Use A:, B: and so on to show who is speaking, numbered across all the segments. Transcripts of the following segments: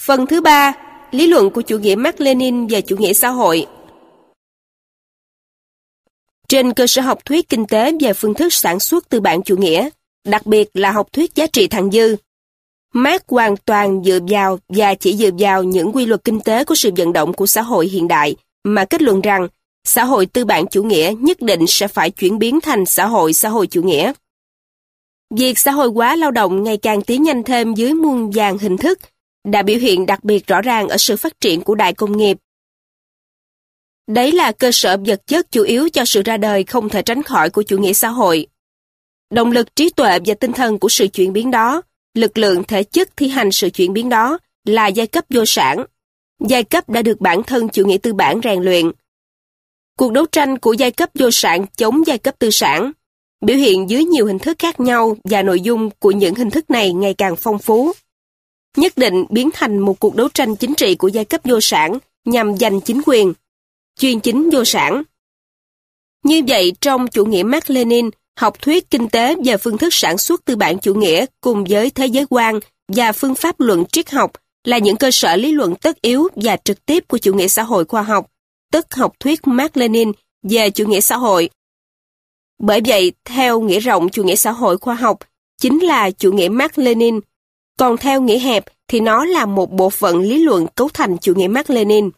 A: Phần thứ 3, lý luận của chủ nghĩa Mác Lênin về chủ nghĩa xã hội. Trên cơ sở học thuyết kinh tế về phương thức sản xuất tư bản chủ nghĩa, đặc biệt là học thuyết giá trị thặng dư, Mác hoàn toàn dựa vào và chỉ dựa vào những quy luật kinh tế của sự vận động của xã hội hiện đại mà kết luận rằng xã hội tư bản chủ nghĩa nhất định sẽ phải chuyển biến thành xã hội chủ nghĩa. Việc xã hội hóa lao động ngày càng tiến nhanh thêm dưới muôn vàn hình thức đã biểu hiện đặc biệt rõ ràng ở sự phát triển của đại công nghiệp. Đấy là cơ sở vật chất chủ yếu cho sự ra đời không thể tránh khỏi của chủ nghĩa xã hội. Động lực trí tuệ và tinh thần của sự chuyển biến đó, lực lượng thể chất thi hành sự chuyển biến đó là giai cấp vô sản. Giai cấp đã được bản thân chủ nghĩa tư bản rèn luyện. Cuộc đấu tranh của giai cấp vô sản chống giai cấp tư sản biểu hiện dưới nhiều hình thức khác nhau và nội dung của những hình thức này ngày càng phong phú. Nhất định biến thành một cuộc đấu tranh chính trị của giai cấp vô sản nhằm giành chính quyền, chuyên chính vô sản. Như vậy, trong chủ nghĩa Mác Lênin, học thuyết kinh tế về phương thức sản xuất tư bản chủ nghĩa cùng với thế giới quan và phương pháp luận triết học là những cơ sở lý luận tất yếu và trực tiếp của chủ nghĩa xã hội khoa học, tức học thuyết Mác Lênin về chủ nghĩa xã hội. Bởi vậy, theo nghĩa rộng chủ nghĩa xã hội khoa học chính là chủ nghĩa Mác Lênin, còn theo nghĩa hẹp thì nó là một bộ phận lý luận cấu thành chủ nghĩa Mác Lênin.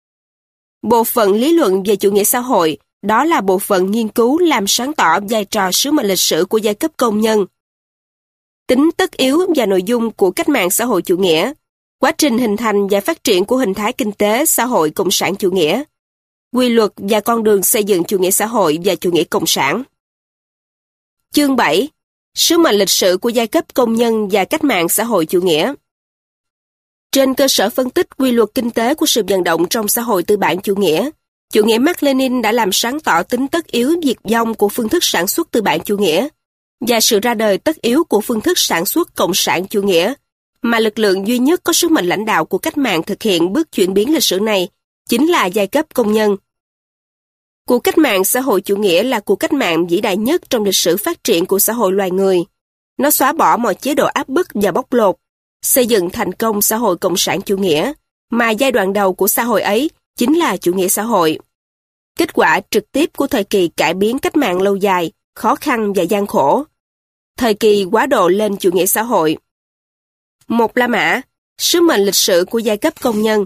A: Bộ phận lý luận về chủ nghĩa xã hội, đó là bộ phận nghiên cứu làm sáng tỏ vai trò sứ mệnh lịch sử của giai cấp công nhân. Tính tất yếu và nội dung của cách mạng xã hội chủ nghĩa, quá trình hình thành và phát triển của hình thái kinh tế xã hội cộng sản chủ nghĩa, quy luật và con đường xây dựng chủ nghĩa xã hội và chủ nghĩa cộng sản. Chương 7. Sứ mệnh lịch sử của giai cấp công nhân và cách mạng xã hội chủ nghĩa. Trên cơ sở phân tích quy luật kinh tế của sự vận động trong xã hội tư bản chủ nghĩa Mác Lênin đã làm sáng tỏ tính tất yếu diệt vong của phương thức sản xuất tư bản chủ nghĩa và sự ra đời tất yếu của phương thức sản xuất cộng sản chủ nghĩa, mà lực lượng duy nhất có sứ mệnh lãnh đạo của cách mạng thực hiện bước chuyển biến lịch sử này chính là giai cấp công nhân. Cuộc cách mạng xã hội chủ nghĩa là cuộc cách mạng vĩ đại nhất trong lịch sử phát triển của xã hội loài người. Nó xóa bỏ mọi chế độ áp bức và bóc lột, xây dựng thành công xã hội cộng sản chủ nghĩa, mà giai đoạn đầu của xã hội ấy chính là chủ nghĩa xã hội. Kết quả trực tiếp của thời kỳ cải biến cách mạng lâu dài, khó khăn và gian khổ. Thời kỳ quá độ lên chủ nghĩa xã hội. Một La Mã, sứ mệnh lịch sử của giai cấp công nhân.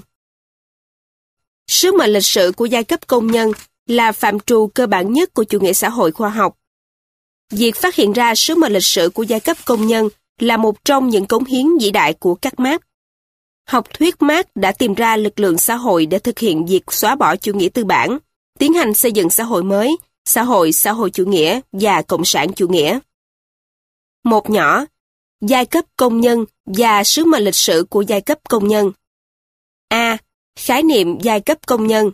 A: Sứ mệnh lịch sử của giai cấp công nhân là phạm trù cơ bản nhất của chủ nghĩa xã hội khoa học. Việc phát hiện ra sứ mệnh lịch sử của giai cấp công nhân là một trong những cống hiến vĩ đại của các Mác. Học thuyết Mác đã tìm ra lực lượng xã hội để thực hiện việc xóa bỏ chủ nghĩa tư bản, tiến hành xây dựng xã hội mới, xã hội chủ nghĩa và cộng sản chủ nghĩa. Một nhỏ, giai cấp công nhân và sứ mệnh lịch sử của giai cấp công nhân. A. Khái niệm giai cấp công nhân.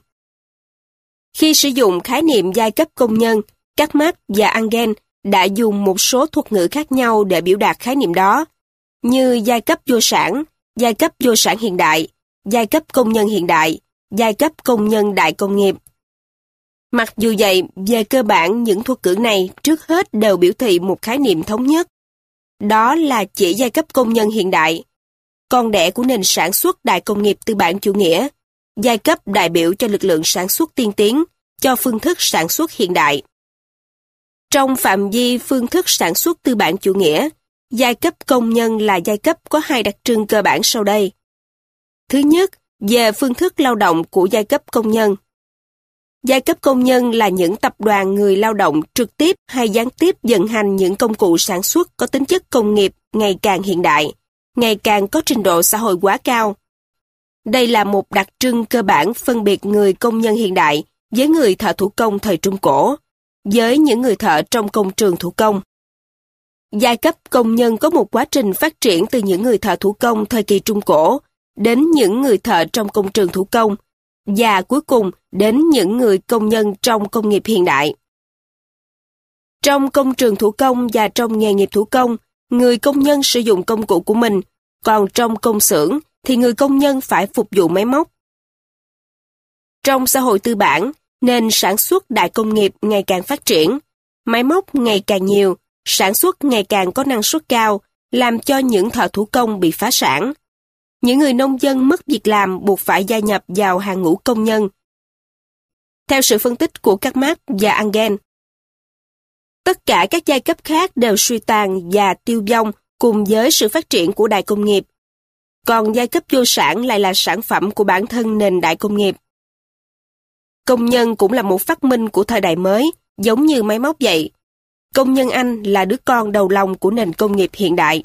A: Khi sử dụng khái niệm giai cấp công nhân, các Marx và Engels đã dùng một số thuật ngữ khác nhau để biểu đạt khái niệm đó, như giai cấp vô sản hiện đại, giai cấp công nhân hiện đại, giai cấp công nhân đại công nghiệp. Mặc dù vậy, về cơ bản những thuật ngữ này trước hết đều biểu thị một khái niệm thống nhất. Đó là chỉ giai cấp công nhân hiện đại, con đẻ của nền sản xuất đại công nghiệp tư bản chủ nghĩa, giai cấp đại biểu cho lực lượng sản xuất tiên tiến, cho phương thức sản xuất hiện đại. Trong phạm vi phương thức sản xuất tư bản chủ nghĩa, giai cấp công nhân là giai cấp có hai đặc trưng cơ bản sau đây. Thứ nhất, về phương thức lao động của giai cấp công nhân. Giai cấp công nhân là những tập đoàn người lao động trực tiếp hay gián tiếp vận hành những công cụ sản xuất có tính chất công nghiệp ngày càng hiện đại, ngày càng có trình độ xã hội hóa cao. Đây là một đặc trưng cơ bản phân biệt người công nhân hiện đại với người thợ thủ công thời Trung Cổ, với những người thợ trong công trường thủ công. Giai cấp công nhân có một quá trình phát triển từ những người thợ thủ công thời kỳ Trung Cổ đến những người thợ trong công trường thủ công, và cuối cùng đến những người công nhân trong công nghiệp hiện đại. Trong công trường thủ công và trong nghề nghiệp thủ công, người công nhân sử dụng công cụ của mình, còn trong công xưởng thì người công nhân phải phục vụ máy móc. Trong xã hội tư bản, nền sản xuất đại công nghiệp ngày càng phát triển, máy móc ngày càng nhiều, sản xuất ngày càng có năng suất cao, làm cho những thợ thủ công bị phá sản. Những người nông dân mất việc làm buộc phải gia nhập vào hàng ngũ công nhân. Theo sự phân tích của các Marx và Engels, tất cả các giai cấp khác đều suy tàn và tiêu vong cùng với sự phát triển của đại công nghiệp. Còn giai cấp vô sản lại là sản phẩm của bản thân nền đại công nghiệp. Công nhân cũng là một phát minh của thời đại mới, giống như máy móc vậy. Công nhân Anh là đứa con đầu lòng của nền công nghiệp hiện đại.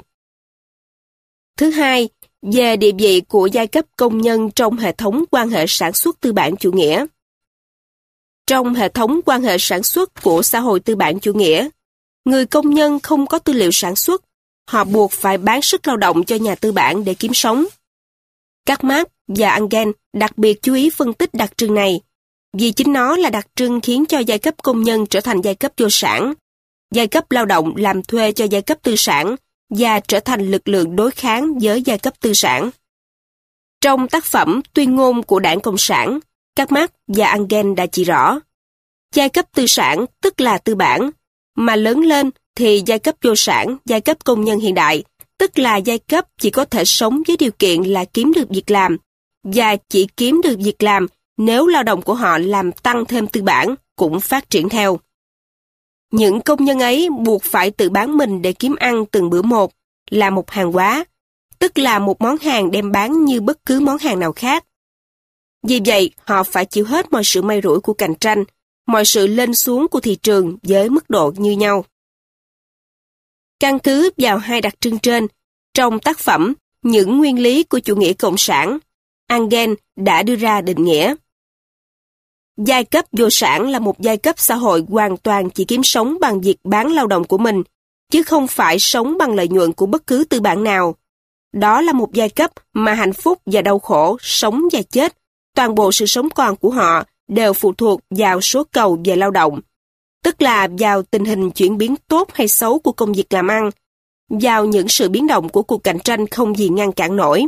A: Thứ hai, về địa vị của giai cấp công nhân trong hệ thống quan hệ sản xuất tư bản chủ nghĩa. Trong hệ thống quan hệ sản xuất của xã hội tư bản chủ nghĩa, người công nhân không có tư liệu sản xuất, họ buộc phải bán sức lao động cho nhà tư bản để kiếm sống. Các Marx và Engels đặc biệt chú ý phân tích đặc trưng này, vì chính nó là đặc trưng khiến cho giai cấp công nhân trở thành giai cấp vô sản, giai cấp lao động làm thuê cho giai cấp tư sản và trở thành lực lượng đối kháng với giai cấp tư sản. Trong tác phẩm Tuyên ngôn của Đảng Cộng sản, các Marx và Engels đã chỉ rõ, giai cấp tư sản tức là tư bản, mà lớn lên thì giai cấp vô sản, giai cấp công nhân hiện đại, tức là giai cấp chỉ có thể sống với điều kiện là kiếm được việc làm, và chỉ kiếm được việc làm nếu lao động của họ làm tăng thêm tư bản, cũng phát triển theo. Những công nhân ấy buộc phải tự bán mình để kiếm ăn từng bữa một, là một hàng hóa, tức là một món hàng đem bán như bất cứ món hàng nào khác. Vì vậy, họ phải chịu hết mọi sự may rủi của cạnh tranh, mọi sự lên xuống của thị trường với mức độ như nhau. Căn cứ vào hai đặc trưng trên, trong tác phẩm Những nguyên lý của chủ nghĩa cộng sản, Engels đã đưa ra định nghĩa. Giai cấp vô sản là một giai cấp xã hội hoàn toàn chỉ kiếm sống bằng việc bán lao động của mình, chứ không phải sống bằng lợi nhuận của bất cứ tư bản nào. Đó là một giai cấp mà hạnh phúc và đau khổ, sống và chết, toàn bộ sự sống còn của họ đều phụ thuộc vào số cầu về lao động, tức là vào tình hình chuyển biến tốt hay xấu của công việc làm ăn, vào những sự biến động của cuộc cạnh tranh không gì ngăn cản nổi.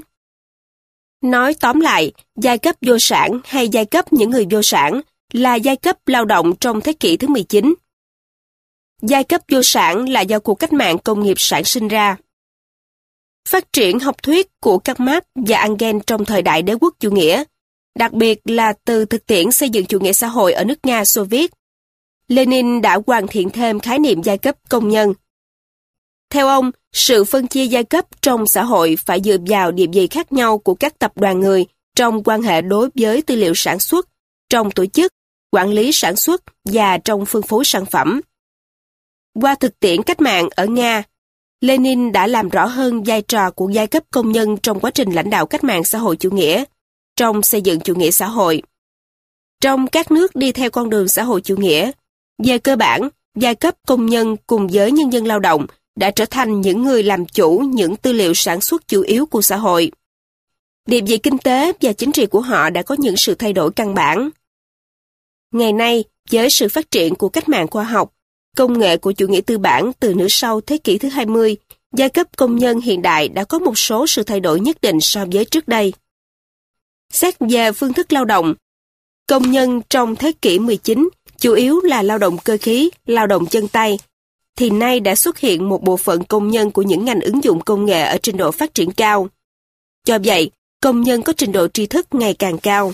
A: Nói tóm lại, giai cấp vô sản hay giai cấp những người vô sản là giai cấp lao động trong thế kỷ thứ 19. Giai cấp vô sản là do cuộc cách mạng công nghiệp sản sinh ra. Phát triển học thuyết của các Marx và Engels trong thời đại đế quốc chủ nghĩa, đặc biệt là từ thực tiễn xây dựng chủ nghĩa xã hội ở nước Nga Xô Viết, Lenin đã hoàn thiện thêm khái niệm giai cấp công nhân. Theo ông, sự phân chia giai cấp trong xã hội phải dựa vào địa vị khác nhau của các tập đoàn người trong quan hệ đối với tư liệu sản xuất, trong tổ chức, quản lý sản xuất và trong phân phối sản phẩm. Qua thực tiễn cách mạng ở Nga, Lenin đã làm rõ hơn vai trò của giai cấp công nhân trong quá trình lãnh đạo cách mạng xã hội chủ nghĩa, trong xây dựng chủ nghĩa xã hội. Trong các nước đi theo con đường xã hội chủ nghĩa, về cơ bản, giai cấp công nhân cùng với nhân dân lao động đã trở thành những người làm chủ những tư liệu sản xuất chủ yếu của xã hội. Địa vị kinh tế và chính trị của họ đã có những sự thay đổi căn bản. Ngày nay, với sự phát triển của cách mạng khoa học, công nghệ của chủ nghĩa tư bản từ nửa sau thế kỷ thứ 20, giai cấp công nhân hiện đại đã có một số sự thay đổi nhất định so với trước đây. Xét về phương thức lao động, công nhân trong thế kỷ 19 chủ yếu là lao động cơ khí, lao động chân tay, thì nay đã xuất hiện một bộ phận công nhân của những ngành ứng dụng công nghệ ở trình độ phát triển cao. Do vậy, công nhân có trình độ tri thức ngày càng cao.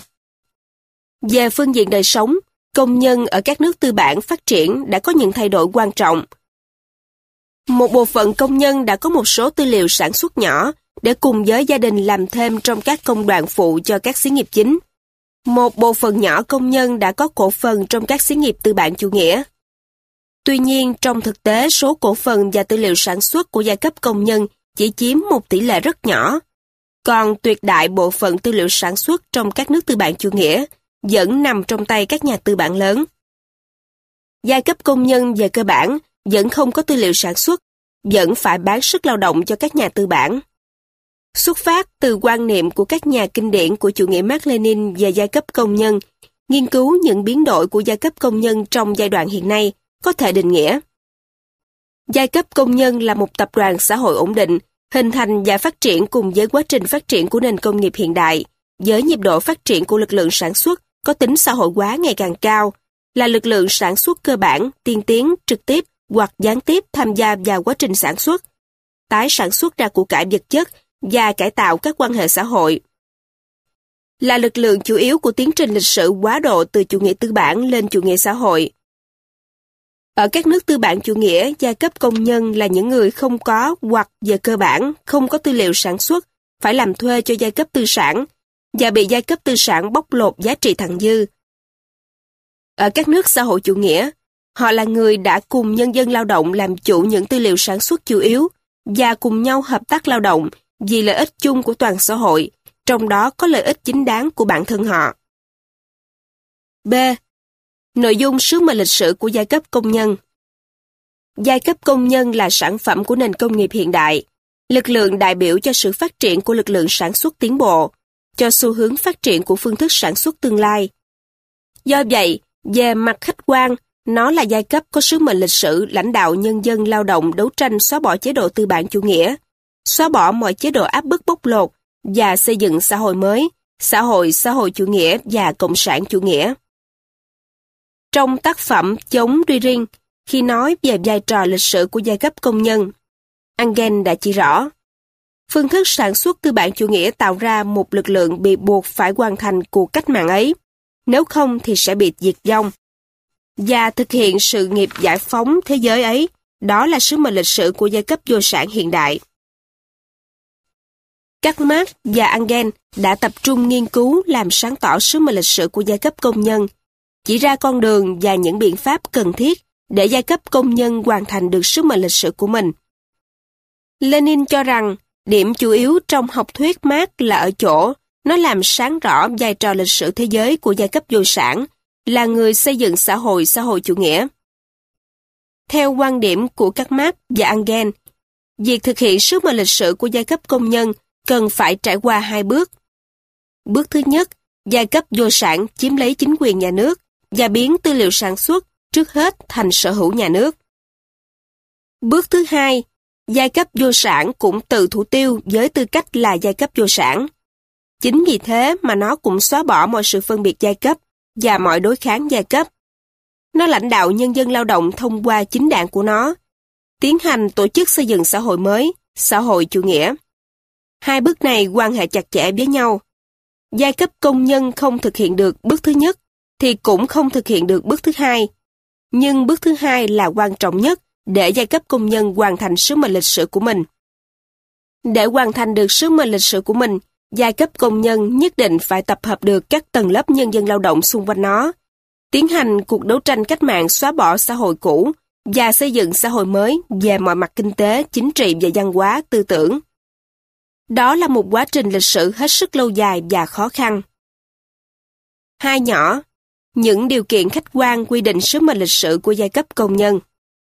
A: Về phương diện đời sống, công nhân ở các nước tư bản phát triển đã có những thay đổi quan trọng. Một bộ phận công nhân đã có một số tư liệu sản xuất nhỏ để cùng với gia đình làm thêm trong các công đoạn phụ cho các xí nghiệp chính. Một bộ phận nhỏ công nhân đã có cổ phần trong các xí nghiệp tư bản chủ nghĩa. Tuy nhiên, trong thực tế, số cổ phần và tư liệu sản xuất của giai cấp công nhân chỉ chiếm một tỷ lệ rất nhỏ, còn tuyệt đại bộ phận tư liệu sản xuất trong các nước tư bản chủ nghĩa vẫn nằm trong tay các nhà tư bản lớn. Giai cấp công nhân về cơ bản vẫn không có tư liệu sản xuất, vẫn phải bán sức lao động cho các nhà tư bản. Xuất phát từ quan niệm của các nhà kinh điển của chủ nghĩa Mác-Lênin về giai cấp công nhân, nghiên cứu những biến đổi của giai cấp công nhân trong giai đoạn hiện nay có thể định nghĩa. Giai cấp công nhân là một tập đoàn xã hội ổn định, hình thành và phát triển cùng với quá trình phát triển của nền công nghiệp hiện đại, với nhịp độ phát triển của lực lượng sản xuất có tính xã hội hóa ngày càng cao, là lực lượng sản xuất cơ bản, tiên tiến, trực tiếp hoặc gián tiếp tham gia vào quá trình sản xuất, tái sản xuất ra của cải vật chất và cải tạo các quan hệ xã hội. Là lực lượng chủ yếu của tiến trình lịch sử quá độ từ chủ nghĩa tư bản lên chủ nghĩa xã hội. Ở các nước tư bản chủ nghĩa, giai cấp công nhân là những người không có hoặc về cơ bản không có tư liệu sản xuất, phải làm thuê cho giai cấp tư sản và bị giai cấp tư sản bóc lột giá trị thặng dư. Ở các nước xã hội chủ nghĩa, họ là người đã cùng nhân dân lao động làm chủ những tư liệu sản xuất chủ yếu và cùng nhau hợp tác lao động vì lợi ích chung của toàn xã hội, trong đó có lợi ích chính đáng của bản thân họ. B. Nội dung sứ mệnh lịch sử của giai cấp công nhân. Giai cấp công nhân là sản phẩm của nền công nghiệp hiện đại, lực lượng đại biểu cho sự phát triển của lực lượng sản xuất tiến bộ, cho xu hướng phát triển của phương thức sản xuất tương lai. Do vậy, về mặt khách quan, nó là giai cấp có sứ mệnh lịch sử lãnh đạo nhân dân lao động đấu tranh xóa bỏ chế độ tư bản chủ nghĩa, xóa bỏ mọi chế độ áp bức bóc lột và xây dựng xã hội mới, xã hội chủ nghĩa và cộng sản chủ nghĩa. Trong tác phẩm Chống Dühring, khi nói về vai trò lịch sử của giai cấp công nhân, Engels đã chỉ rõ, phương thức sản xuất tư bản chủ nghĩa tạo ra một lực lượng bị buộc phải hoàn thành cuộc cách mạng ấy, nếu không thì sẽ bị diệt vong. Và thực hiện sự nghiệp giải phóng thế giới ấy, đó là sứ mệnh lịch sử của giai cấp vô sản hiện đại. Các Marx và Engels đã tập trung nghiên cứu làm sáng tỏ sứ mệnh lịch sử của giai cấp công nhân, chỉ ra con đường và những biện pháp cần thiết để giai cấp công nhân hoàn thành được sứ mệnh lịch sử của mình. Lenin cho rằng, điểm chủ yếu trong học thuyết Marx là ở chỗ, nó làm sáng rõ vai trò lịch sử thế giới của giai cấp vô sản, là người xây dựng xã hội chủ nghĩa. Theo quan điểm của các Marx và Engels, việc thực hiện sứ mệnh lịch sử của giai cấp công nhân cần phải trải qua hai bước. Bước thứ nhất, giai cấp vô sản chiếm lấy chính quyền nhà nước và biến tư liệu sản xuất trước hết thành sở hữu nhà nước. Bước thứ hai, giai cấp vô sản cũng tự thủ tiêu với tư cách là giai cấp vô sản. Chính vì thế mà nó cũng xóa bỏ mọi sự phân biệt giai cấp và mọi đối kháng giai cấp. Nó lãnh đạo nhân dân lao động thông qua chính đảng của nó, tiến hành tổ chức xây dựng xã hội mới, xã hội chủ nghĩa. Hai bước này quan hệ chặt chẽ với nhau. Giai cấp công nhân không thực hiện được bước thứ nhất, thì cũng không thực hiện được bước thứ hai. Nhưng bước thứ hai là quan trọng nhất để giai cấp công nhân hoàn thành sứ mệnh lịch sử của mình. Để hoàn thành được sứ mệnh lịch sử của mình, giai cấp công nhân nhất định phải tập hợp được các tầng lớp nhân dân lao động xung quanh nó, tiến hành cuộc đấu tranh cách mạng xóa bỏ xã hội cũ và xây dựng xã hội mới về mọi mặt kinh tế, chính trị và văn hóa, tư tưởng. Đó là một quá trình lịch sử hết sức lâu dài và khó khăn. Hai nhỏ, những điều kiện khách quan quy định sứ mệnh lịch sử của giai cấp công nhân.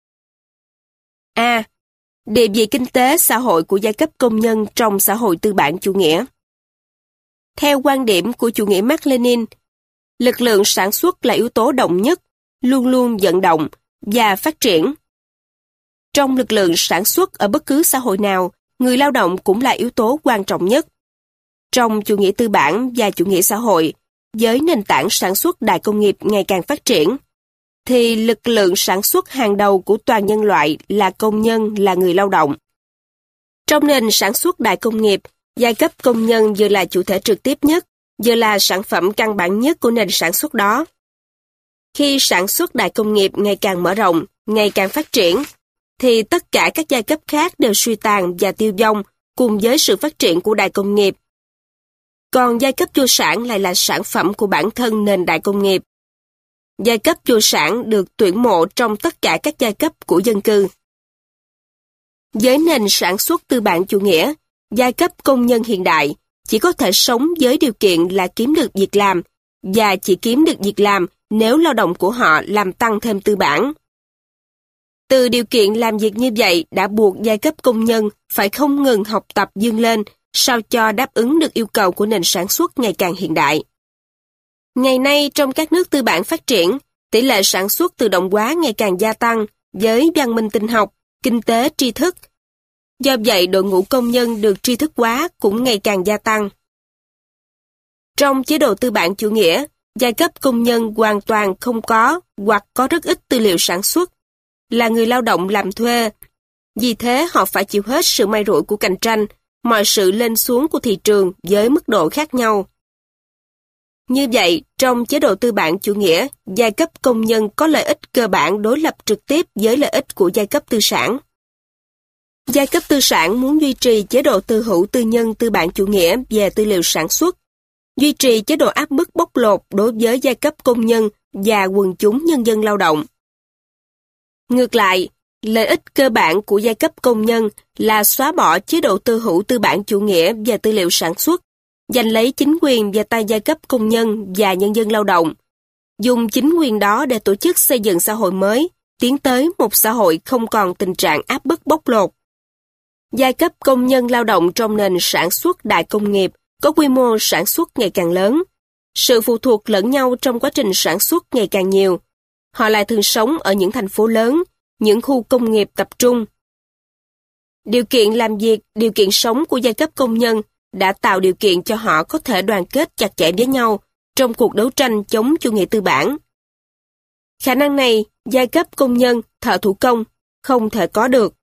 A: A. Địa vị kinh tế xã hội của giai cấp công nhân trong xã hội tư bản chủ nghĩa. Theo quan điểm của chủ nghĩa Mác-Lênin, lực lượng sản xuất là yếu tố động nhất, luôn luôn vận động và phát triển. Trong lực lượng sản xuất ở bất cứ xã hội nào, người lao động cũng là yếu tố quan trọng nhất. Trong chủ nghĩa tư bản và chủ nghĩa xã hội, với nền tảng sản xuất đại công nghiệp ngày càng phát triển, thì lực lượng sản xuất hàng đầu của toàn nhân loại là công nhân, là người lao động. Trong nền sản xuất đại công nghiệp, giai cấp công nhân vừa là chủ thể trực tiếp nhất, vừa là sản phẩm căn bản nhất của nền sản xuất đó. Khi sản xuất đại công nghiệp ngày càng mở rộng, ngày càng phát triển, thì tất cả các giai cấp khác đều suy tàn và tiêu vong cùng với sự phát triển của đại công nghiệp. Còn giai cấp vô sản lại là sản phẩm của bản thân nền đại công nghiệp. Giai cấp vô sản được tuyển mộ trong tất cả các giai cấp của dân cư. Với nền sản xuất tư bản chủ nghĩa, giai cấp công nhân hiện đại chỉ có thể sống với điều kiện là kiếm được việc làm, và chỉ kiếm được việc làm nếu lao động của họ làm tăng thêm tư bản. Từ điều kiện làm việc như vậy đã buộc giai cấp công nhân phải không ngừng học tập vươn lên sao cho đáp ứng được yêu cầu của nền sản xuất ngày càng hiện đại. Ngày nay trong các nước tư bản phát triển, tỷ lệ sản xuất tự động hóa ngày càng gia tăng với văn minh tinh học, kinh tế tri thức. Do vậy đội ngũ công nhân được tri thức hóa cũng ngày càng gia tăng. Trong chế độ tư bản chủ nghĩa, giai cấp công nhân hoàn toàn không có hoặc có rất ít tư liệu sản xuất, là người lao động làm thuê. Vì thế họ phải chịu hết sự may rủi của cạnh tranh, mọi sự lên xuống của thị trường với mức độ khác nhau. Như vậy, trong chế độ tư bản chủ nghĩa, giai cấp công nhân có lợi ích cơ bản đối lập trực tiếp với lợi ích của giai cấp tư sản. Giai cấp tư sản muốn duy trì chế độ tư hữu tư nhân tư bản chủ nghĩa về tư liệu sản xuất, duy trì chế độ áp bức bóc lột đối với giai cấp công nhân và quần chúng nhân dân lao động. Ngược lại, lợi ích cơ bản của giai cấp công nhân là xóa bỏ chế độ tư hữu tư bản chủ nghĩa về tư liệu sản xuất, giành lấy chính quyền về tay giai cấp công nhân và nhân dân lao động, dùng chính quyền đó để tổ chức xây dựng xã hội mới, tiến tới một xã hội không còn tình trạng áp bức bóc lột. Giai cấp công nhân lao động trong nền sản xuất đại công nghiệp có quy mô sản xuất ngày càng lớn. Sự phụ thuộc lẫn nhau trong quá trình sản xuất ngày càng nhiều. Họ lại thường sống ở những thành phố lớn, những khu công nghiệp tập trung. Điều kiện làm việc, điều kiện sống của giai cấp công nhân đã tạo điều kiện cho họ có thể đoàn kết chặt chẽ với nhau trong cuộc đấu tranh chống chủ nghĩa tư bản. Khả năng này, giai cấp công nhân, thợ thủ công không thể có được.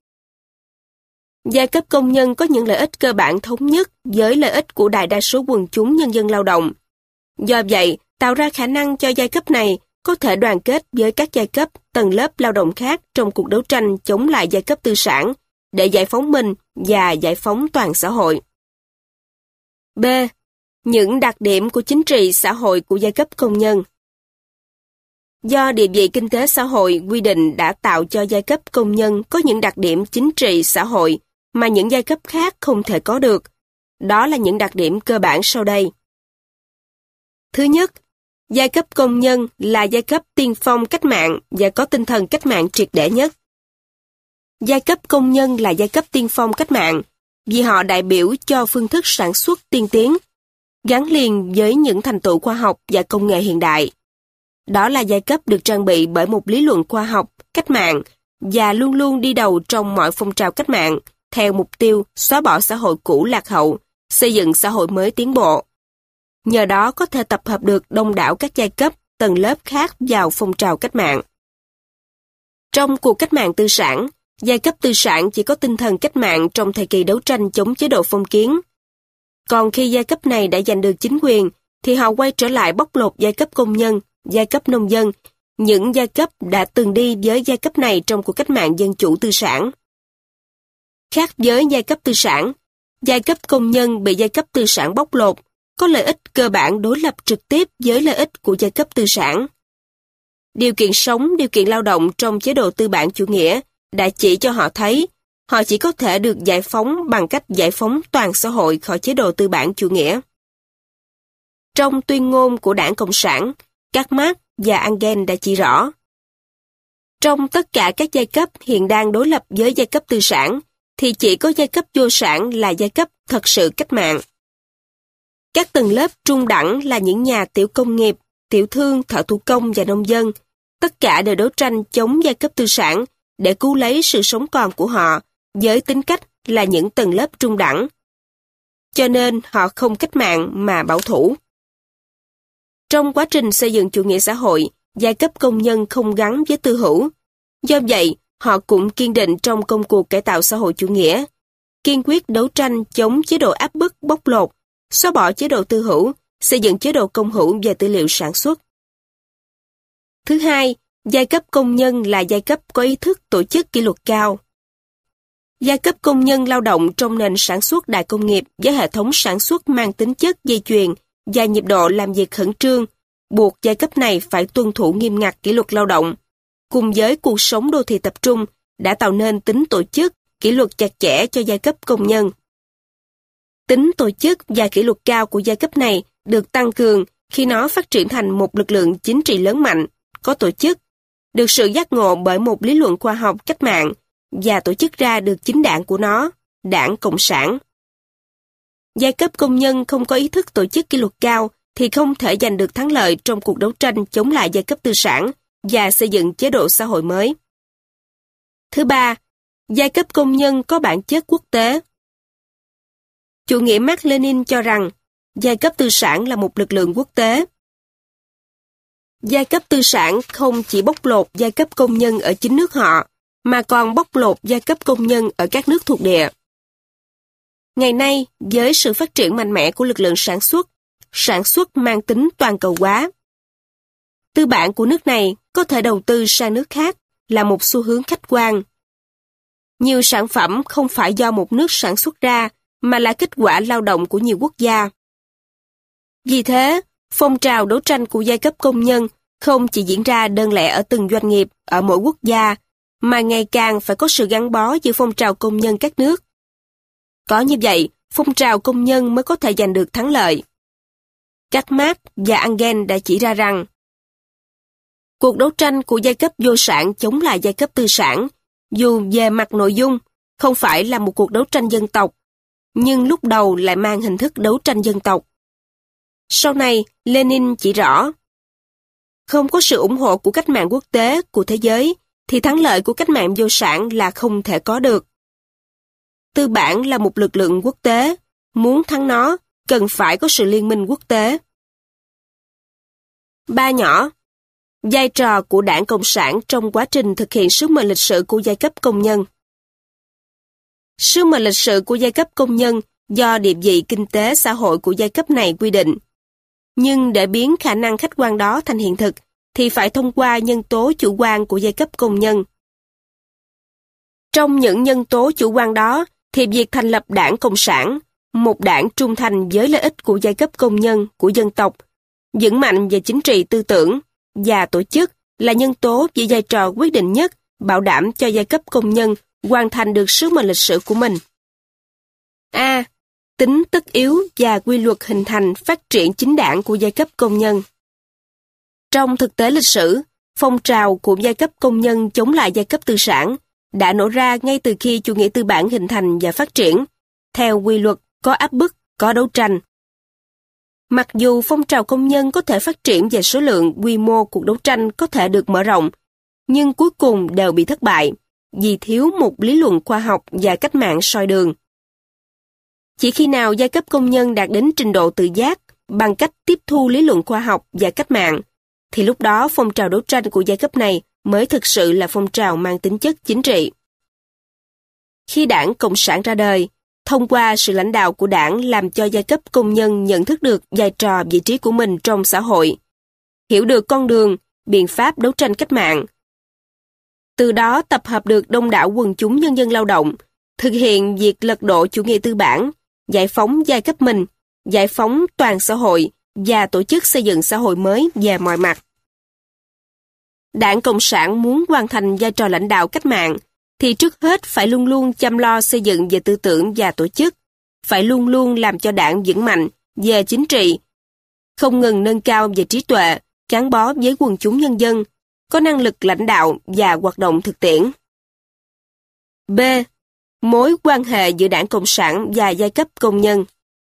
A: Giai cấp công nhân có những lợi ích cơ bản thống nhất với lợi ích của đại đa số quần chúng nhân dân lao động. Do vậy, tạo ra khả năng cho giai cấp này có thể đoàn kết với các giai cấp, tầng lớp lao động khác trong cuộc đấu tranh chống lại giai cấp tư sản để giải phóng mình và giải phóng toàn xã hội. B. Những đặc điểm của chính trị xã hội của giai cấp công nhân. Do địa vị kinh tế xã hội quy định đã tạo cho giai cấp công nhân có những đặc điểm chính trị xã hội mà những giai cấp khác không thể có được. Đó là những đặc điểm cơ bản sau đây. Thứ nhất, giai cấp công nhân là giai cấp tiên phong cách mạng và có tinh thần cách mạng triệt để nhất. Giai cấp công nhân là giai cấp tiên phong cách mạng vì họ đại biểu cho phương thức sản xuất tiên tiến, gắn liền với những thành tựu khoa học và công nghệ hiện đại. Đó là giai cấp được trang bị bởi một lý luận khoa học, cách mạng và luôn luôn đi đầu trong mọi phong trào cách mạng theo mục tiêu xóa bỏ xã hội cũ lạc hậu, xây dựng xã hội mới tiến bộ. Nhờ đó có thể tập hợp được đông đảo các giai cấp, tầng lớp khác vào phong trào cách mạng. Trong cuộc cách mạng tư sản, giai cấp tư sản chỉ có tinh thần cách mạng trong thời kỳ đấu tranh chống chế độ phong kiến. Còn khi giai cấp này đã giành được chính quyền, thì họ quay trở lại bóc lột giai cấp công nhân, giai cấp nông dân, những giai cấp đã từng đi với giai cấp này trong cuộc cách mạng dân chủ tư sản. Khác với giai cấp tư sản, giai cấp công nhân bị giai cấp tư sản bóc lột, có lợi ích cơ bản đối lập trực tiếp với lợi ích của giai cấp tư sản. Điều kiện sống, điều kiện lao động trong chế độ tư bản chủ nghĩa đã chỉ cho họ thấy họ chỉ có thể được giải phóng bằng cách giải phóng toàn xã hội khỏi chế độ tư bản chủ nghĩa. Trong tuyên ngôn của Đảng Cộng sản, các Marx và Engels đã chỉ rõ. Trong tất cả các giai cấp hiện đang đối lập với giai cấp tư sản, thì chỉ có giai cấp vô sản là giai cấp thật sự cách mạng. Các tầng lớp trung đẳng là những nhà tiểu công nghiệp, tiểu thương, thợ thủ công và nông dân. Tất cả đều đấu tranh chống giai cấp tư sản để cứu lấy sự sống còn của họ với tính cách là những tầng lớp trung đẳng. Cho nên họ không cách mạng mà bảo thủ. Trong quá trình xây dựng chủ nghĩa xã hội, giai cấp công nhân không gắn với tư hữu. Do vậy, họ cũng kiên định trong công cuộc cải tạo xã hội chủ nghĩa, kiên quyết đấu tranh chống chế độ áp bức bóc lột, xóa bỏ chế độ tư hữu, xây dựng chế độ công hữu về tư liệu sản xuất. Thứ hai, giai cấp công nhân là giai cấp có ý thức tổ chức kỷ luật cao. Giai cấp công nhân lao động trong nền sản xuất đại công nghiệp với hệ thống sản xuất mang tính chất dây chuyền và nhịp độ làm việc khẩn trương, buộc giai cấp này phải tuân thủ nghiêm ngặt kỷ luật lao động. Cùng với cuộc sống đô thị tập trung đã tạo nên tính tổ chức, kỷ luật chặt chẽ cho giai cấp công nhân. Tính tổ chức và kỷ luật cao của giai cấp này được tăng cường khi nó phát triển thành một lực lượng chính trị lớn mạnh, có tổ chức, được sự giác ngộ bởi một lý luận khoa học cách mạng và tổ chức ra được chính đảng của nó, Đảng Cộng sản. Giai cấp công nhân không có ý thức tổ chức kỷ luật cao thì không thể giành được thắng lợi trong cuộc đấu tranh chống lại giai cấp tư sản và xây dựng chế độ xã hội mới. Thứ ba, giai cấp công nhân có bản chất quốc tế. Chủ nghĩa Mác Lênin cho rằng giai cấp tư sản là một lực lượng quốc tế. Giai cấp tư sản không chỉ bóc lột giai cấp công nhân ở chính nước họ, mà còn bóc lột giai cấp công nhân ở các nước thuộc địa. Ngày nay, với sự phát triển mạnh mẽ của lực lượng sản xuất mang tính toàn cầu hóa. Tư bản của nước này có thể đầu tư sang nước khác là một xu hướng khách quan. Nhiều sản phẩm không phải do một nước sản xuất ra, mà là kết quả lao động của nhiều quốc gia. Vì thế, phong trào đấu tranh của giai cấp công nhân không chỉ diễn ra đơn lẻ ở từng doanh nghiệp, ở mỗi quốc gia, mà ngày càng phải có sự gắn bó giữa phong trào công nhân các nước. Có như vậy, phong trào công nhân mới có thể giành được thắng lợi. Các Marx và Engels đã chỉ ra rằng, cuộc đấu tranh của giai cấp vô sản chống lại giai cấp tư sản, dù về mặt nội dung, không phải là một cuộc đấu tranh dân tộc, nhưng lúc đầu lại mang hình thức đấu tranh dân tộc. Sau này, Lenin chỉ rõ, không có sự ủng hộ của cách mạng quốc tế, của thế giới, thì thắng lợi của cách mạng vô sản là không thể có được. Tư bản là một lực lượng quốc tế, muốn thắng nó, cần phải có sự liên minh quốc tế. 3 nhỏ. Vai trò của Đảng Cộng sản trong quá trình thực hiện sứ mệnh lịch sử của giai cấp công nhân. Sứ mệnh lịch sử của giai cấp công nhân do địa vị kinh tế xã hội của giai cấp này quy định. Nhưng để biến khả năng khách quan đó thành hiện thực, thì phải thông qua nhân tố chủ quan của giai cấp công nhân. Trong những nhân tố chủ quan đó, thì việc thành lập Đảng Cộng sản, một đảng trung thành với lợi ích của giai cấp công nhân, của dân tộc, vững mạnh về chính trị tư tưởng và tổ chức là nhân tố với vai trò quyết định nhất bảo đảm cho giai cấp công nhân hoàn thành được sứ mệnh lịch sử của mình. A. Tính tất yếu và quy luật hình thành phát triển chính đảng của giai cấp công nhân. Trong thực tế lịch sử, phong trào của giai cấp công nhân chống lại giai cấp tư sản đã nổ ra ngay từ khi chủ nghĩa tư bản hình thành và phát triển, theo quy luật có áp bức, có đấu tranh. Mặc dù phong trào công nhân có thể phát triển về số lượng, quy mô cuộc đấu tranh có thể được mở rộng, nhưng cuối cùng đều bị thất bại, vì thiếu một lý luận khoa học và cách mạng soi đường. Chỉ khi nào giai cấp công nhân đạt đến trình độ tự giác bằng cách tiếp thu lý luận khoa học và cách mạng, thì lúc đó phong trào đấu tranh của giai cấp này mới thực sự là phong trào mang tính chất chính trị. Khi Đảng Cộng sản ra đời, thông qua sự lãnh đạo của đảng làm cho giai cấp công nhân nhận thức được vai trò vị trí của mình trong xã hội, hiểu được con đường, biện pháp đấu tranh cách mạng. Từ đó tập hợp được đông đảo quần chúng nhân dân lao động, thực hiện việc lật đổ chủ nghĩa tư bản, giải phóng giai cấp mình, giải phóng toàn xã hội và tổ chức xây dựng xã hội mới về mọi mặt. Đảng Cộng sản muốn hoàn thành vai trò lãnh đạo cách mạng, thì trước hết phải luôn luôn chăm lo xây dựng về tư tưởng và tổ chức, phải luôn luôn làm cho đảng vững mạnh về chính trị, không ngừng nâng cao về trí tuệ, gắn bó với quần chúng nhân dân, có năng lực lãnh đạo và hoạt động thực tiễn. B. Mối quan hệ giữa Đảng Cộng sản và giai cấp công nhân.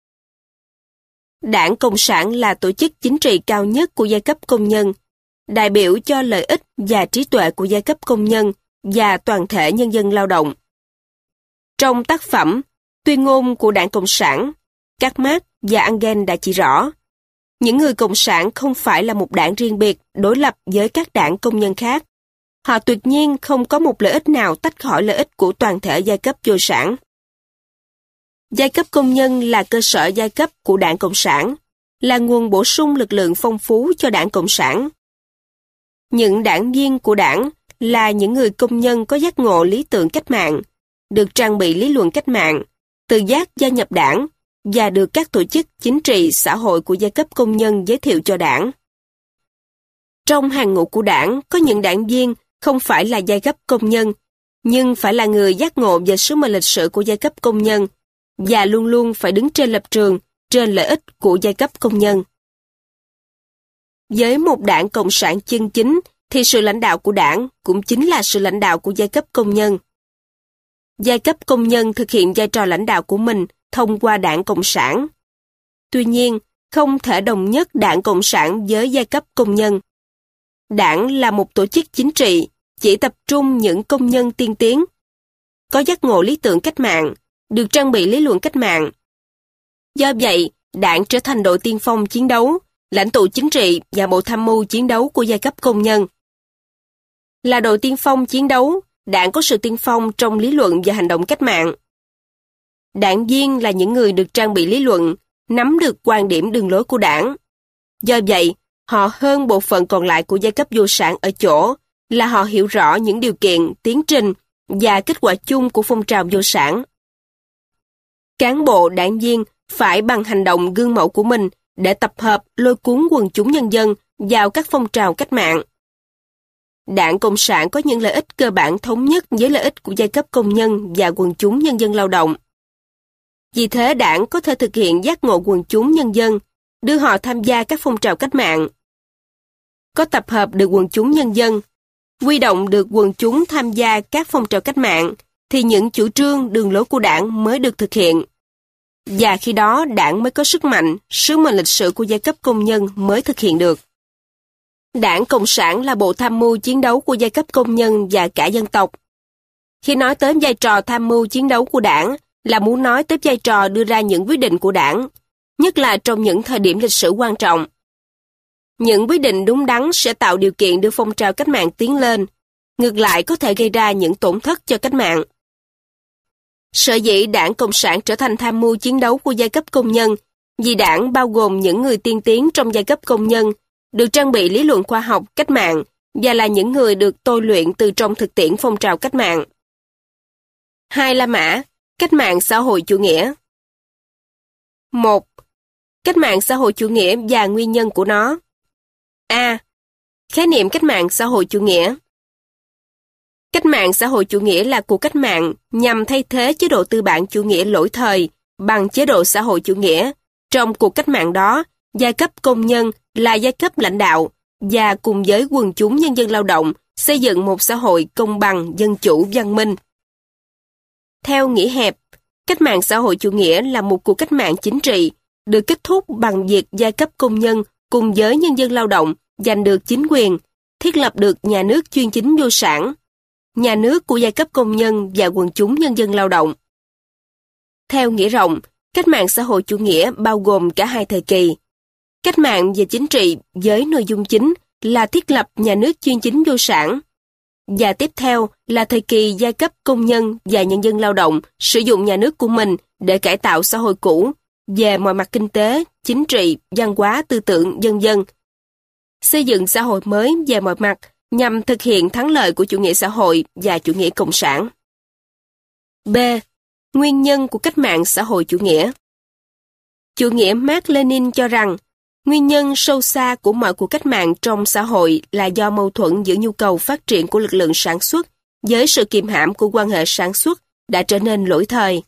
A: Đảng Cộng sản là tổ chức chính trị cao nhất của giai cấp công nhân, đại biểu cho lợi ích và trí tuệ của giai cấp công nhân và toàn thể nhân dân lao động. Trong tác phẩm Tuyên ngôn của Đảng Cộng sản, các Marx và Engels đã chỉ rõ, những người Cộng sản không phải là một đảng riêng biệt đối lập với các đảng công nhân khác. Họ tuyệt nhiên không có một lợi ích nào tách khỏi lợi ích của toàn thể giai cấp vô sản. Giai cấp công nhân là cơ sở giai cấp của Đảng Cộng sản, là nguồn bổ sung lực lượng phong phú cho Đảng Cộng sản. Những đảng viên của đảng là những người công nhân có giác ngộ lý tưởng cách mạng, được trang bị lý luận cách mạng, tự giác gia nhập đảng và được các tổ chức chính trị xã hội của giai cấp công nhân giới thiệu cho đảng. Trong hàng ngũ của đảng có những đảng viên không phải là giai cấp công nhân, nhưng phải là người giác ngộ về sứ mệnh lịch sử của giai cấp công nhân và luôn luôn phải đứng trên lập trường, trên lợi ích của giai cấp công nhân. Với một đảng Cộng sản chân chính thì sự lãnh đạo của đảng cũng chính là sự lãnh đạo của giai cấp công nhân. Giai cấp công nhân thực hiện vai trò lãnh đạo của mình thông qua Đảng Cộng sản. Tuy nhiên, không thể đồng nhất Đảng Cộng sản với giai cấp công nhân. Đảng là một tổ chức chính trị, chỉ tập trung những công nhân tiên tiến, có giác ngộ lý tưởng cách mạng, được trang bị lý luận cách mạng. Do vậy, đảng trở thành đội tiên phong chiến đấu, lãnh tụ chính trị và bộ tham mưu chiến đấu của giai cấp công nhân. Là đội tiên phong chiến đấu, đảng có sự tiên phong trong lý luận và hành động cách mạng. Đảng viên là những người được trang bị lý luận, nắm được quan điểm đường lối của đảng. Do vậy, họ hơn bộ phận còn lại của giai cấp vô sản ở chỗ là họ hiểu rõ những điều kiện, tiến trình và kết quả chung của phong trào vô sản. Cán bộ đảng viên phải bằng hành động gương mẫu của mình để tập hợp lôi cuốn quần chúng nhân dân vào các phong trào cách mạng. Đảng Cộng sản có những lợi ích cơ bản thống nhất với lợi ích của giai cấp công nhân và quần chúng nhân dân lao động. Vì thế đảng có thể thực hiện giác ngộ quần chúng nhân dân, đưa họ tham gia các phong trào cách mạng. Có tập hợp được quần chúng nhân dân, huy động được quần chúng tham gia các phong trào cách mạng, thì những chủ trương đường lối của đảng mới được thực hiện. Và khi đó đảng mới có sức mạnh, sứ mệnh lịch sử của giai cấp công nhân mới thực hiện được. Đảng Cộng sản là bộ tham mưu chiến đấu của giai cấp công nhân và cả dân tộc. Khi nói tới vai trò tham mưu chiến đấu của đảng, là muốn nói tới vai trò đưa ra những quyết định của đảng, nhất là trong những thời điểm lịch sử quan trọng. Những quyết định đúng đắn sẽ tạo điều kiện đưa phong trào cách mạng tiến lên, ngược lại có thể gây ra những tổn thất cho cách mạng. Sở dĩ đảng Cộng sản trở thành tham mưu chiến đấu của giai cấp công nhân, vì đảng bao gồm những người tiên tiến trong giai cấp công nhân, được trang bị lý luận khoa học cách mạng và là những người được tôi luyện từ trong thực tiễn phong trào cách mạng. 2 La Mã, cách mạng xã hội chủ nghĩa. 1. Cách mạng xã hội chủ nghĩa và nguyên nhân của nó. A. Khái niệm cách mạng xã hội chủ nghĩa. Cách mạng xã hội chủ nghĩa là cuộc cách mạng nhằm thay thế chế độ tư bản chủ nghĩa lỗi thời bằng chế độ xã hội chủ nghĩa. Trong cuộc cách mạng đó, giai cấp công nhân là giai cấp lãnh đạo và cùng với quần chúng nhân dân lao động xây dựng một xã hội công bằng, dân chủ, văn minh. Theo nghĩa hẹp, cách mạng xã hội chủ nghĩa là một cuộc cách mạng chính trị được kết thúc bằng việc giai cấp công nhân cùng với nhân dân lao động giành được chính quyền, thiết lập được nhà nước chuyên chính vô sản, nhà nước của giai cấp công nhân và quần chúng nhân dân lao động. Theo nghĩa rộng, cách mạng xã hội chủ nghĩa bao gồm cả hai thời kỳ. Cách mạng về chính trị với nội dung chính là thiết lập nhà nước chuyên chính vô sản. Và tiếp theo là thời kỳ giai cấp công nhân và nhân dân lao động sử dụng nhà nước của mình để cải tạo xã hội cũ về mọi mặt kinh tế, chính trị, văn hóa, tư tưởng, vân vân. Xây dựng xã hội mới về mọi mặt nhằm thực hiện thắng lợi của chủ nghĩa xã hội và chủ nghĩa cộng sản. B. Nguyên nhân của cách mạng xã hội chủ nghĩa. Chủ nghĩa Mác Lênin cho rằng nguyên nhân sâu xa của mọi cuộc cách mạng trong xã hội là do mâu thuẫn giữa nhu cầu phát triển của lực lượng sản xuất với sự kiềm hãm của quan hệ sản xuất đã trở nên lỗi thời.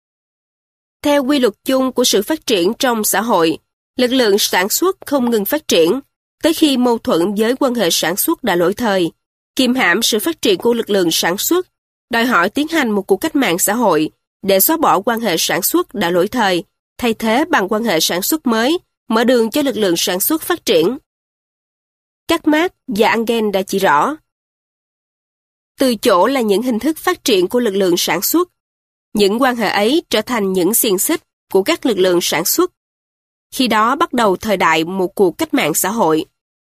A: Theo quy luật chung của sự phát triển trong xã hội, lực lượng sản xuất không ngừng phát triển, tới khi mâu thuẫn với quan hệ sản xuất đã lỗi thời, kiềm hãm sự phát triển của lực lượng sản xuất, đòi hỏi tiến hành một cuộc cách mạng xã hội để xóa bỏ quan hệ sản xuất đã lỗi thời, thay thế bằng quan hệ sản xuất mới, mở đường cho lực lượng sản xuất phát triển. Các Marx và Engels đã chỉ rõ. Từ chỗ là những hình thức phát triển của lực lượng sản xuất, những quan hệ ấy trở thành những xiềng xích của các lực lượng sản xuất. Khi đó bắt đầu thời đại một cuộc cách mạng xã hội.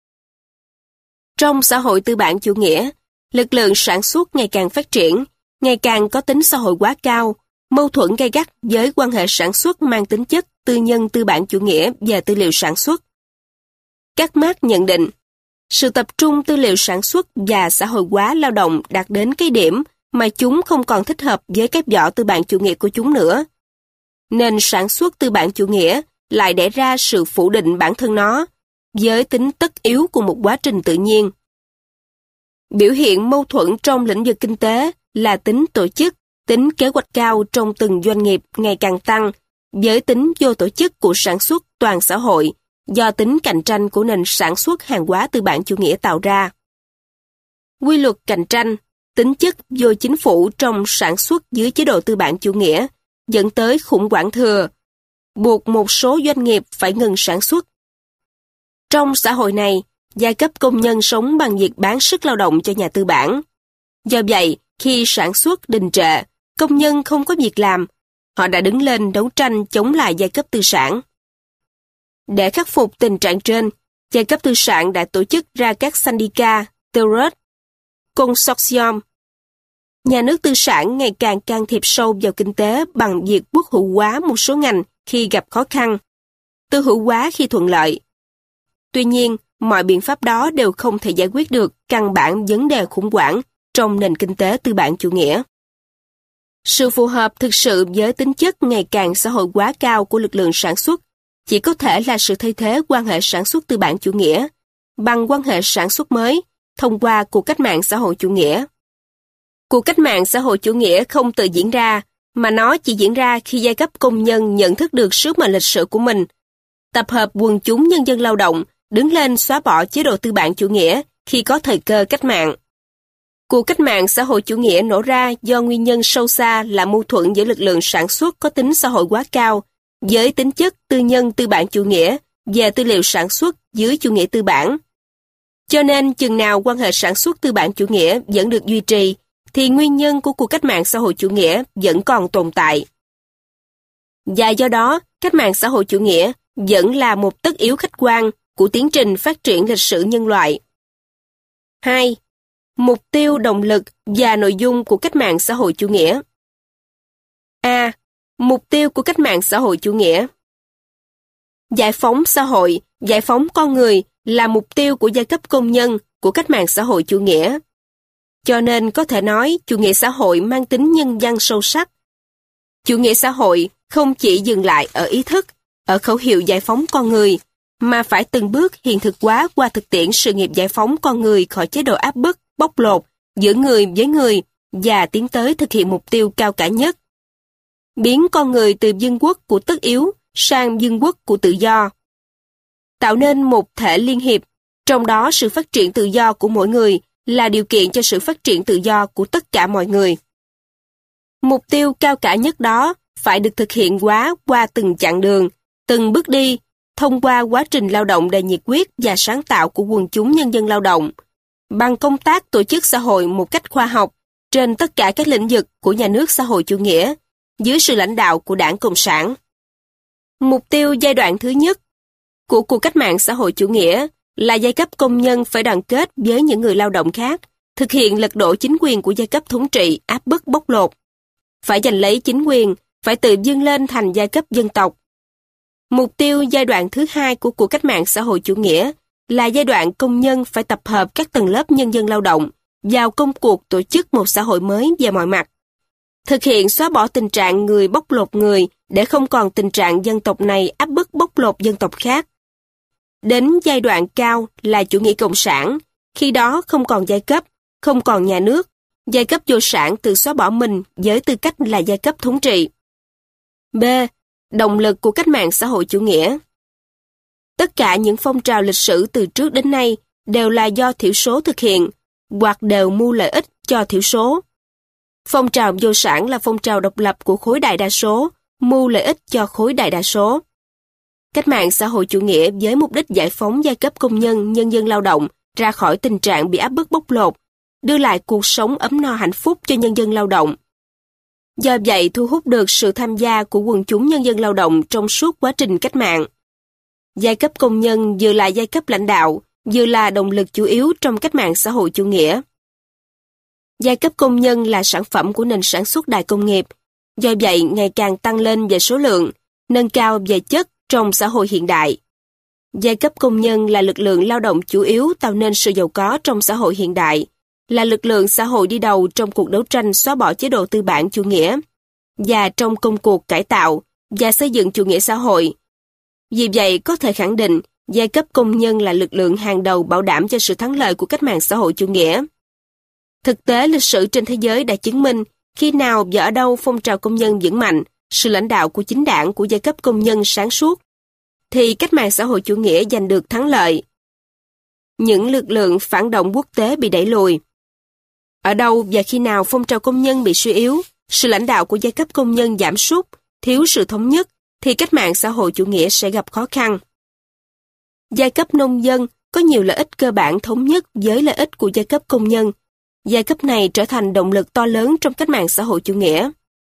A: Trong xã hội tư bản chủ nghĩa, lực lượng sản xuất ngày càng phát triển, ngày càng có tính xã hội hóa cao, mâu thuẫn gay gắt với quan hệ sản xuất mang tính chất tư nhân tư bản chủ nghĩa và tư liệu sản xuất. Các Marx nhận định, sự tập trung tư liệu sản xuất và xã hội hóa lao động đạt đến cái điểm mà chúng không còn thích hợp với cái vỏ tư bản chủ nghĩa của chúng nữa. Nên sản xuất tư bản chủ nghĩa lại đẻ ra sự phủ định bản thân nó, với tính tất yếu của một quá trình tự nhiên. Biểu hiện mâu thuẫn trong lĩnh vực kinh tế là tính tổ chức, tính kế hoạch cao trong từng doanh nghiệp ngày càng tăng, với tính vô tổ chức của sản xuất toàn xã hội, do tính cạnh tranh của nền sản xuất hàng hóa tư bản chủ nghĩa tạo ra. Quy luật cạnh tranh, tính chất vô chính phủ trong sản xuất dưới chế độ tư bản chủ nghĩa, dẫn tới khủng hoảng thừa, buộc một số doanh nghiệp phải ngừng sản xuất. Trong xã hội này, giai cấp công nhân sống bằng việc bán sức lao động cho nhà tư bản. Do vậy, khi sản xuất đình trệ, công nhân không có việc làm, họ đã đứng lên đấu tranh chống lại giai cấp tư sản. Để khắc phục tình trạng trên, giai cấp tư sản đã tổ chức ra các syndicat, theoret, consortium. Nhà nước tư sản ngày càng can thiệp sâu vào kinh tế bằng việc quốc hữu hóa một số ngành khi gặp khó khăn, tư hữu hóa khi thuận lợi. Tuy nhiên, mọi biện pháp đó đều không thể giải quyết được căn bản vấn đề khủng hoảng trong nền kinh tế tư bản chủ nghĩa. Sự phù hợp thực sự với tính chất ngày càng xã hội hóa cao của lực lượng sản xuất chỉ có thể là sự thay thế quan hệ sản xuất tư bản chủ nghĩa bằng quan hệ sản xuất mới thông qua cuộc cách mạng xã hội chủ nghĩa. Cuộc cách mạng xã hội chủ nghĩa không tự diễn ra, mà nó chỉ diễn ra khi giai cấp công nhân nhận thức được sứ mệnh lịch sử của mình, tập hợp quần chúng nhân dân lao động, đứng lên xóa bỏ chế độ tư bản chủ nghĩa khi có thời cơ cách mạng. Cuộc cách mạng xã hội chủ nghĩa nổ ra do nguyên nhân sâu xa là mâu thuẫn giữa lực lượng sản xuất có tính xã hội hóa cao với tính chất tư nhân tư bản chủ nghĩa về tư liệu sản xuất dưới chủ nghĩa tư bản. Cho nên, chừng nào quan hệ sản xuất tư bản chủ nghĩa vẫn được duy trì, thì nguyên nhân của cuộc cách mạng xã hội chủ nghĩa vẫn còn tồn tại. Và do đó, cách mạng xã hội chủ nghĩa vẫn là một tất yếu khách quan của tiến trình phát triển lịch sử nhân loại. 2. Mục tiêu, động lực và nội dung của cách mạng xã hội chủ nghĩa. A. Mục tiêu của cách mạng xã hội chủ nghĩa. Giải phóng xã hội, giải phóng con người là mục tiêu của giai cấp công nhân của cách mạng xã hội chủ nghĩa. Cho nên có thể nói chủ nghĩa xã hội mang tính nhân văn sâu sắc. Chủ nghĩa xã hội không chỉ dừng lại ở ý thức, ở khẩu hiệu giải phóng con người, mà phải từng bước hiện thực hóa qua thực tiễn sự nghiệp giải phóng con người khỏi chế độ áp bức, bóc lột giữa người với người và tiến tới thực hiện mục tiêu cao cả nhất. Biến con người từ vương quốc của tất yếu sang vương quốc của tự do. Tạo nên một thể liên hiệp, trong đó sự phát triển tự do của mỗi người là điều kiện cho sự phát triển tự do của tất cả mọi người. Mục tiêu cao cả nhất đó phải được thực hiện hóa qua từng chặng đường, từng bước đi, thông qua quá trình lao động đầy nhiệt huyết và sáng tạo của quần chúng nhân dân lao động, bằng công tác tổ chức xã hội một cách khoa học trên tất cả các lĩnh vực của nhà nước xã hội chủ nghĩa, dưới sự lãnh đạo của Đảng Cộng sản. Mục tiêu giai đoạn thứ nhất của cuộc cách mạng xã hội chủ nghĩa là giai cấp công nhân phải đoàn kết với những người lao động khác, thực hiện lật đổ chính quyền của giai cấp thống trị áp bức bóc lột. Phải giành lấy chính quyền, phải tự vươn lên thành giai cấp dân tộc. Mục tiêu giai đoạn thứ hai của cuộc cách mạng xã hội chủ nghĩa là giai đoạn công nhân phải tập hợp các tầng lớp nhân dân lao động vào công cuộc tổ chức một xã hội mới về mọi mặt. Thực hiện xóa bỏ tình trạng người bóc lột người để không còn tình trạng dân tộc này áp bức bóc lột dân tộc khác. Đến giai đoạn cao là chủ nghĩa cộng sản, khi đó không còn giai cấp, không còn nhà nước, giai cấp vô sản tự xóa bỏ mình với tư cách là giai cấp thống trị. B. Động lực của cách mạng xã hội chủ nghĩa. Tất cả những phong trào lịch sử từ trước đến nay đều là do thiểu số thực hiện, hoặc đều mưu lợi ích cho thiểu số. Phong trào vô sản là phong trào độc lập của khối đại đa số, mưu lợi ích cho khối đại đa số. Cách mạng xã hội chủ nghĩa với mục đích giải phóng giai cấp công nhân, nhân dân lao động ra khỏi tình trạng bị áp bức bóc lột, đưa lại cuộc sống ấm no hạnh phúc cho nhân dân lao động. Do vậy thu hút được sự tham gia của quần chúng nhân dân lao động trong suốt quá trình cách mạng. Giai cấp công nhân vừa là giai cấp lãnh đạo, vừa là động lực chủ yếu trong cách mạng xã hội chủ nghĩa. Giai cấp công nhân là sản phẩm của nền sản xuất đại công nghiệp, do vậy ngày càng tăng lên về số lượng, nâng cao về chất trong xã hội hiện đại. Giai cấp công nhân là lực lượng lao động chủ yếu tạo nên sự giàu có trong xã hội hiện đại, là lực lượng xã hội đi đầu trong cuộc đấu tranh xóa bỏ chế độ tư bản chủ nghĩa, và trong công cuộc cải tạo và xây dựng chủ nghĩa xã hội. Vì vậy, có thể khẳng định, giai cấp công nhân là lực lượng hàng đầu bảo đảm cho sự thắng lợi của cách mạng xã hội chủ nghĩa. Thực tế lịch sử trên thế giới đã chứng minh, khi nào và ở đâu phong trào công nhân vững mạnh, sự lãnh đạo của chính đảng của giai cấp công nhân sáng suốt, thì cách mạng xã hội chủ nghĩa giành được thắng lợi. Những lực lượng phản động quốc tế bị đẩy lùi. Ở đâu và khi nào phong trào công nhân bị suy yếu, sự lãnh đạo của giai cấp công nhân giảm sút, thiếu sự thống nhất, thì cách mạng xã hội chủ nghĩa sẽ gặp khó khăn. Giai cấp nông dân có nhiều lợi ích cơ bản thống nhất với lợi ích của giai cấp công nhân. Giai cấp này trở thành động lực to lớn trong cách mạng xã hội chủ nghĩa.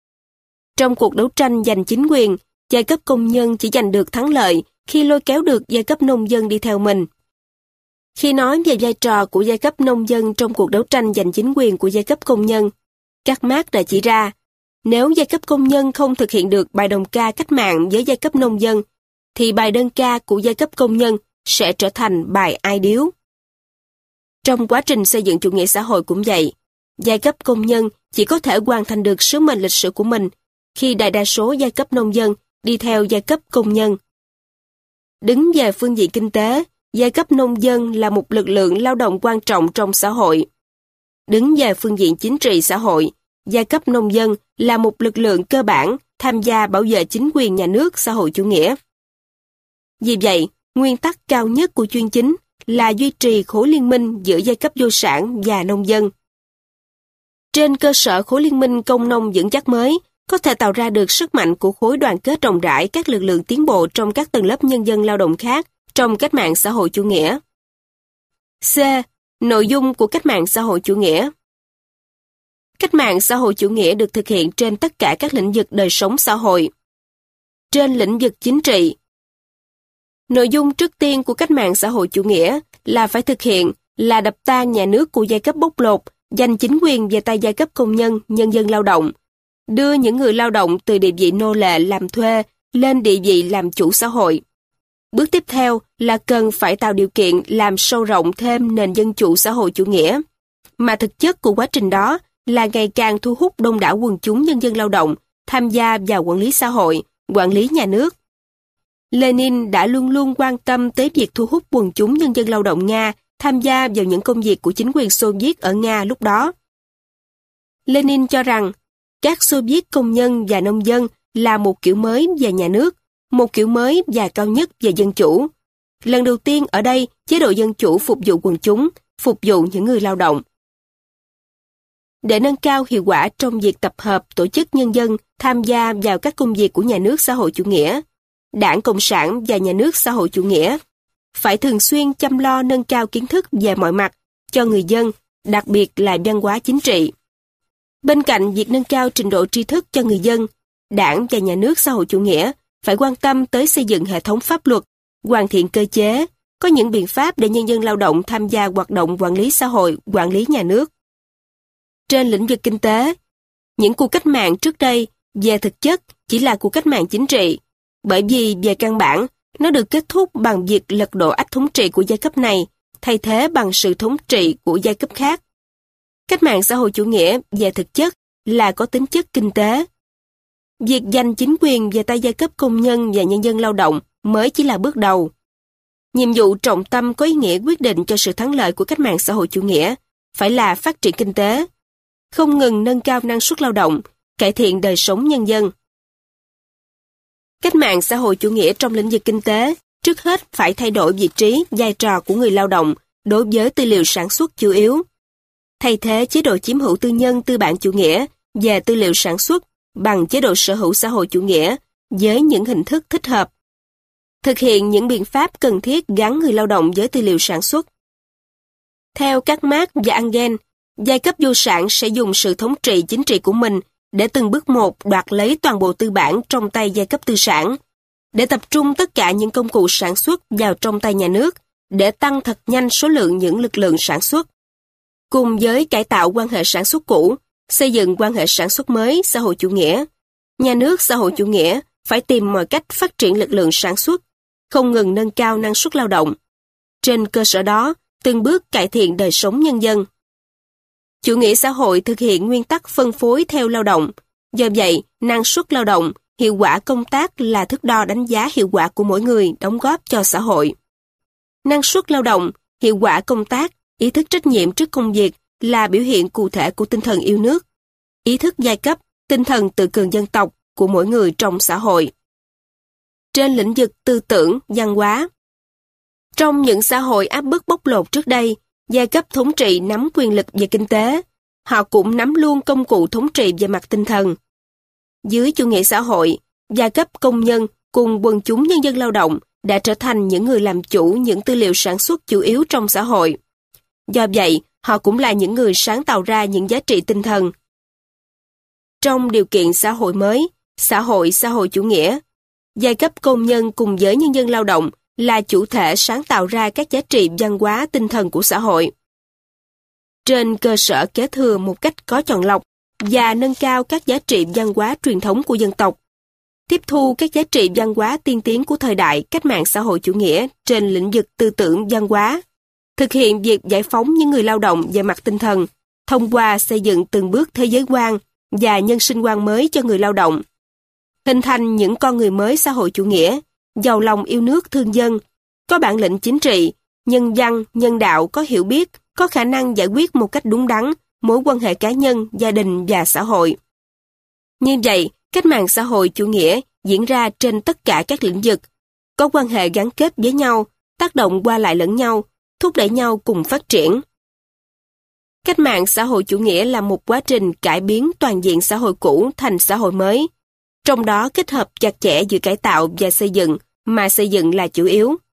A: Trong cuộc đấu tranh giành chính quyền, giai cấp công nhân chỉ giành được thắng lợi khi lôi kéo được giai cấp nông dân đi theo mình. Khi nói về vai trò của giai cấp nông dân trong cuộc đấu tranh giành chính quyền của giai cấp công nhân, Các Marx đã chỉ ra, nếu giai cấp công nhân không thực hiện được bài đồng ca cách mạng với giai cấp nông dân, thì bài đơn ca của giai cấp công nhân sẽ trở thành bài ai điếu. Trong quá trình xây dựng chủ nghĩa xã hội cũng vậy, giai cấp công nhân chỉ có thể hoàn thành được sứ mệnh lịch sử của mình khi đại đa số giai cấp nông dân đi theo giai cấp công nhân. Đứng về phương diện kinh tế, giai cấp nông dân là một lực lượng lao động quan trọng trong xã hội. Đứng về phương diện chính trị xã hội, giai cấp nông dân là một lực lượng cơ bản tham gia bảo vệ chính quyền nhà nước xã hội chủ nghĩa. Vì vậy, nguyên tắc cao nhất của chuyên chính là duy trì khối liên minh giữa giai cấp vô sản và nông dân. Trên cơ sở khối liên minh công nông vững chắc mới, có thể tạo ra được sức mạnh của khối đoàn kết rộng rãi các lực lượng tiến bộ trong các tầng lớp nhân dân lao động khác trong cách mạng xã hội chủ nghĩa. C. Nội dung của cách mạng xã hội chủ nghĩa. Cách mạng xã hội chủ nghĩa được thực hiện trên tất cả các lĩnh vực đời sống xã hội. Trên lĩnh vực chính trị, nội dung trước tiên của cách mạng xã hội chủ nghĩa là phải thực hiện là đập tan nhà nước của giai cấp bóc lột, giành chính quyền về tay giai cấp công nhân, nhân dân lao động, đưa những người lao động từ địa vị nô lệ làm thuê lên địa vị làm chủ xã hội. Bước tiếp theo là cần phải tạo điều kiện làm sâu rộng thêm nền dân chủ xã hội chủ nghĩa, mà thực chất của quá trình đó là ngày càng thu hút đông đảo quần chúng nhân dân lao động tham gia vào quản lý xã hội, quản lý nhà nước. Lenin đã luôn luôn quan tâm tới việc thu hút quần chúng nhân dân lao động Nga tham gia vào những công việc của chính quyền Xô Viết ở Nga lúc đó. Lenin cho rằng các Xô Viết công nhân và nông dân là một kiểu mới về nhà nước, một kiểu mới và cao nhất về dân chủ. Lần đầu tiên ở đây, chế độ dân chủ phục vụ quần chúng, phục vụ những người lao động. Để nâng cao hiệu quả trong việc tập hợp tổ chức nhân dân tham gia vào các công việc của nhà nước xã hội chủ nghĩa, Đảng Cộng sản và nhà nước xã hội chủ nghĩa phải thường xuyên chăm lo nâng cao kiến thức về mọi mặt cho người dân, đặc biệt là văn hóa chính trị. Bên cạnh việc nâng cao trình độ tri thức cho người dân, Đảng và nhà nước xã hội chủ nghĩa phải quan tâm tới xây dựng hệ thống pháp luật, hoàn thiện cơ chế, có những biện pháp để nhân dân lao động tham gia hoạt động quản lý xã hội, quản lý nhà nước. Trên lĩnh vực kinh tế, những cuộc cách mạng trước đây về thực chất chỉ là cuộc cách mạng chính trị, bởi vì về căn bản, nó được kết thúc bằng việc lật đổ ách thống trị của giai cấp này, thay thế bằng sự thống trị của giai cấp khác. Cách mạng xã hội chủ nghĩa về thực chất là có tính chất kinh tế. Việc giành chính quyền về tay giai cấp công nhân và nhân dân lao động mới chỉ là bước đầu. Nhiệm vụ trọng tâm có ý nghĩa quyết định cho sự thắng lợi của cách mạng xã hội chủ nghĩa phải là phát triển kinh tế, không ngừng nâng cao năng suất lao động, cải thiện đời sống nhân dân. Cách mạng xã hội chủ nghĩa trong lĩnh vực kinh tế trước hết phải thay đổi vị trí, vai trò của người lao động đối với tư liệu sản xuất chủ yếu. Thay thế chế độ chiếm hữu tư nhân tư bản chủ nghĩa về tư liệu sản xuất bằng chế độ sở hữu xã hội chủ nghĩa với những hình thức thích hợp. Thực hiện những biện pháp cần thiết gắn người lao động với tư liệu sản xuất. Theo các Marx và Engels, giai cấp vô sản sẽ dùng sự thống trị chính trị của mình để từng bước một đoạt lấy toàn bộ tư bản trong tay giai cấp tư sản, để tập trung tất cả những công cụ sản xuất vào trong tay nhà nước, để tăng thật nhanh số lượng những lực lượng sản xuất. Cùng với cải tạo quan hệ sản xuất cũ, xây dựng quan hệ sản xuất mới xã hội chủ nghĩa, nhà nước xã hội chủ nghĩa phải tìm mọi cách phát triển lực lượng sản xuất, không ngừng nâng cao năng suất lao động. Trên cơ sở đó, từng bước cải thiện đời sống nhân dân. Chủ nghĩa xã hội thực hiện nguyên tắc phân phối theo lao động. Do vậy, năng suất lao động, hiệu quả công tác là thước đo đánh giá hiệu quả của mỗi người đóng góp cho xã hội. Năng suất lao động, hiệu quả công tác, ý thức trách nhiệm trước công việc là biểu hiện cụ thể của tinh thần yêu nước, ý thức giai cấp, tinh thần tự cường dân tộc của mỗi người trong xã hội. Trên lĩnh vực tư tưởng, văn hóa, trong những xã hội áp bức bóc lột trước đây, giai cấp thống trị nắm quyền lực về kinh tế, họ cũng nắm luôn công cụ thống trị về mặt tinh thần. Dưới chủ nghĩa xã hội, giai cấp công nhân cùng quần chúng nhân dân lao động đã trở thành những người làm chủ những tư liệu sản xuất chủ yếu trong xã hội. Do vậy, họ cũng là những người sáng tạo ra những giá trị tinh thần. Trong điều kiện xã hội mới, xã hội chủ nghĩa, giai cấp công nhân cùng với nhân dân lao động là chủ thể sáng tạo ra các giá trị văn hóa tinh thần của xã hội. Trên cơ sở kế thừa một cách có chọn lọc, và nâng cao các giá trị văn hóa truyền thống của dân tộc, tiếp thu các giá trị văn hóa tiên tiến của thời đại cách mạng xã hội chủ nghĩa trên lĩnh vực tư tưởng văn hóa, thực hiện việc giải phóng những người lao động về mặt tinh thần, thông qua xây dựng từng bước thế giới quan và nhân sinh quan mới cho người lao động, hình thành những con người mới xã hội chủ nghĩa, giàu lòng yêu nước thương dân, có bản lĩnh chính trị, nhân văn, nhân đạo, có hiểu biết, có khả năng giải quyết một cách đúng đắn mối quan hệ cá nhân, gia đình và xã hội. Như vậy, cách mạng xã hội chủ nghĩa diễn ra trên tất cả các lĩnh vực, có quan hệ gắn kết với nhau, tác động qua lại lẫn nhau, thúc đẩy nhau cùng phát triển. Cách mạng xã hội chủ nghĩa là một quá trình cải biến toàn diện xã hội cũ thành xã hội mới, trong đó kết hợp chặt chẽ giữa cải tạo và xây dựng, mà xây dựng là chủ yếu.